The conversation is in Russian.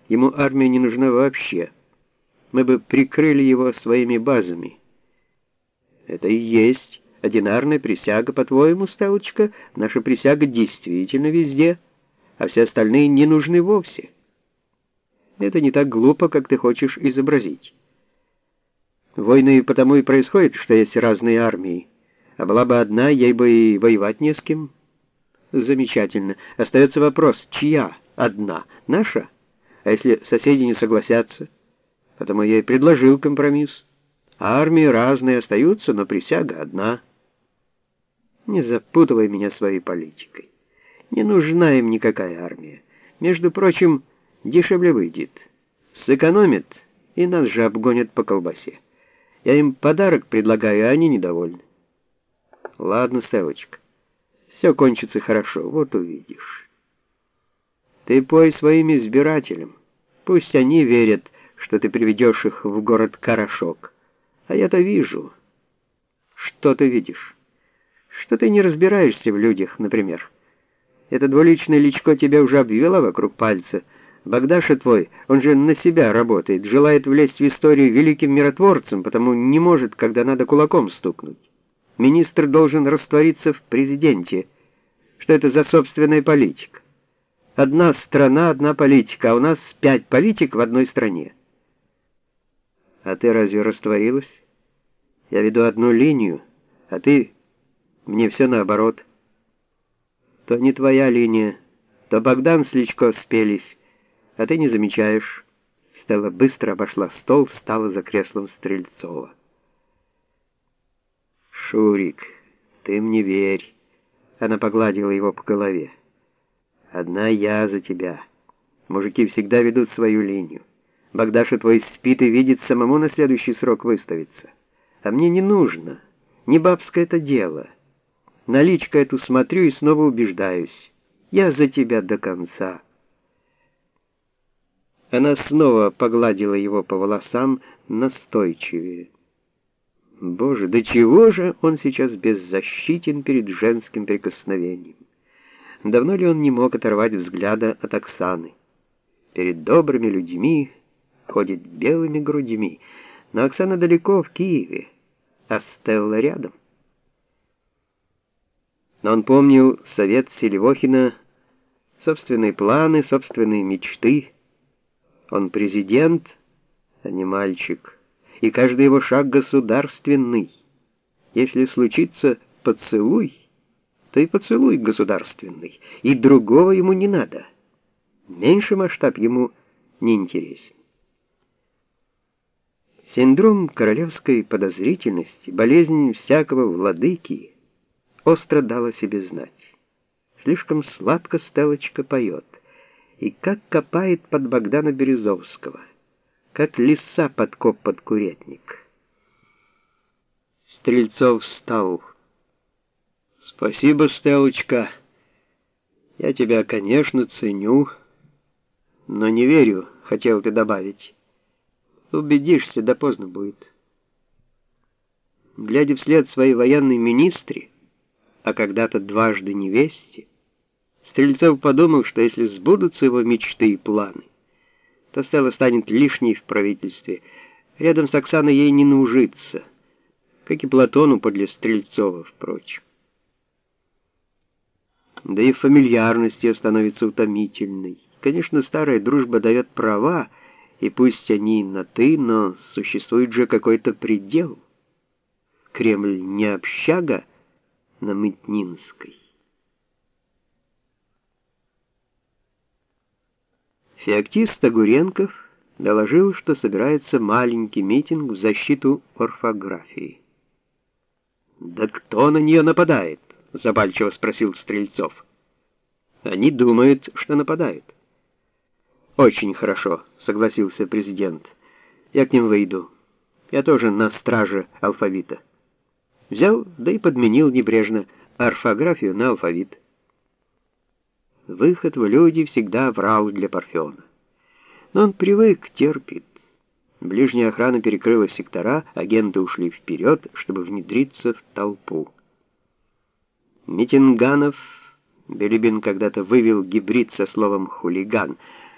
Ему армия не нужна вообще. Мы бы прикрыли его своими базами. Это и есть одинарная присяга, по-твоему, Стеллочка? Наша присяга действительно везде, а все остальные не нужны вовсе. Это не так глупо, как ты хочешь изобразить. Войны потому и происходят, что есть разные армии. А была бы одна, ей бы и воевать не с кем. Замечательно. Остается вопрос, чья одна? Наша? А если соседи не согласятся? Потому я и предложил компромисс. Армии разные остаются, но присяга одна. Не запутывай меня своей политикой. Не нужна им никакая армия. Между прочим, дешевле выйдет. Сэкономят, и нас же обгонят по колбасе. Я им подарок предлагаю, а они недовольны. Ладно, Стеллочка, все кончится хорошо, вот увидишь. Ты пой своим избирателям. Пусть они верят, что ты приведешь их в город Карашок. А я-то вижу. Что ты видишь? Что ты не разбираешься в людях, например. Это двуличное личко тебя уже обвело вокруг пальца. Богдаша твой, он же на себя работает, желает влезть в историю великим миротворцем, потому не может, когда надо кулаком стукнуть. Министр должен раствориться в президенте. Что это за собственная политика? Одна страна, одна политика, а у нас 5 политик в одной стране. А ты разве растворилась? Я веду одну линию, а ты... Мне все наоборот. То не твоя линия, то Богдан с Личко спелись, а ты не замечаешь. Стелла быстро обошла стол, встала за креслом Стрельцова. «Шурик, ты мне верь», — она погладила его по голове. «Одна я за тебя. Мужики всегда ведут свою линию. Богдаша твой спит и видит самому на следующий срок выставиться. А мне не нужно. Не бабское это дело. На Личко эту смотрю и снова убеждаюсь. Я за тебя до конца». Она снова погладила его по волосам настойчивее. Боже, до чего же он сейчас беззащитен перед женским прикосновением? Давно ли он не мог оторвать взгляда от Оксаны? Перед добрыми людьми ходит белыми грудьми, но Оксана далеко, в Киеве, а Стелла рядом. Но он помнил совет Селивохина, собственные планы, собственные мечты. Он президент, а не мальчик, и каждый его шаг государственный. Если случится поцелуй, то и поцелуй государственный, и другого ему не надо. Меньший масштаб ему не интересен. Синдром королевской подозрительности, болезнь всякого владыки остро дал о себе знать. Слишком сладко Стеллочка поет, и как копает под Богдана Березовского, как лиса под коп под курятник. Стрельцов встал. «Спасибо, Стеллочка. Я тебя, конечно, ценю, но не верю, хотел ты добавить. Убедишься, да поздно будет». Глядя вслед своей военной министре, а когда-то дважды невесте, Стрельцов подумал, что если сбудутся его мечты и планы, то Стелла станет лишней в правительстве. Рядом с Оксаной ей не наужиться, как и Платону подле Стрельцова, впрочем. Да и фамильярность ее становится утомительной. Конечно, старая дружба дает права, и пусть они на «ты», но существует же какой-то предел. Кремль не общага на Мытнинской. Феоктист Огуренков доложил, что собирается маленький митинг в защиту орфографии. «Да кто на нее нападает?» — запальчиво спросил Стрельцов. «Они думают, что нападают». «Очень хорошо», — согласился президент. «Я к ним выйду. Я тоже на страже алфавита». Взял, да и подменил небрежно орфографию на алфавит. Выход в люди всегда врал для Парфена. Но он привык, терпит. Ближняя охрана перекрыла сектора, агенты ушли вперед, чтобы внедриться в толпу. Митинганов, Билибин когда-то вывел гибрид со словом «хулиган»,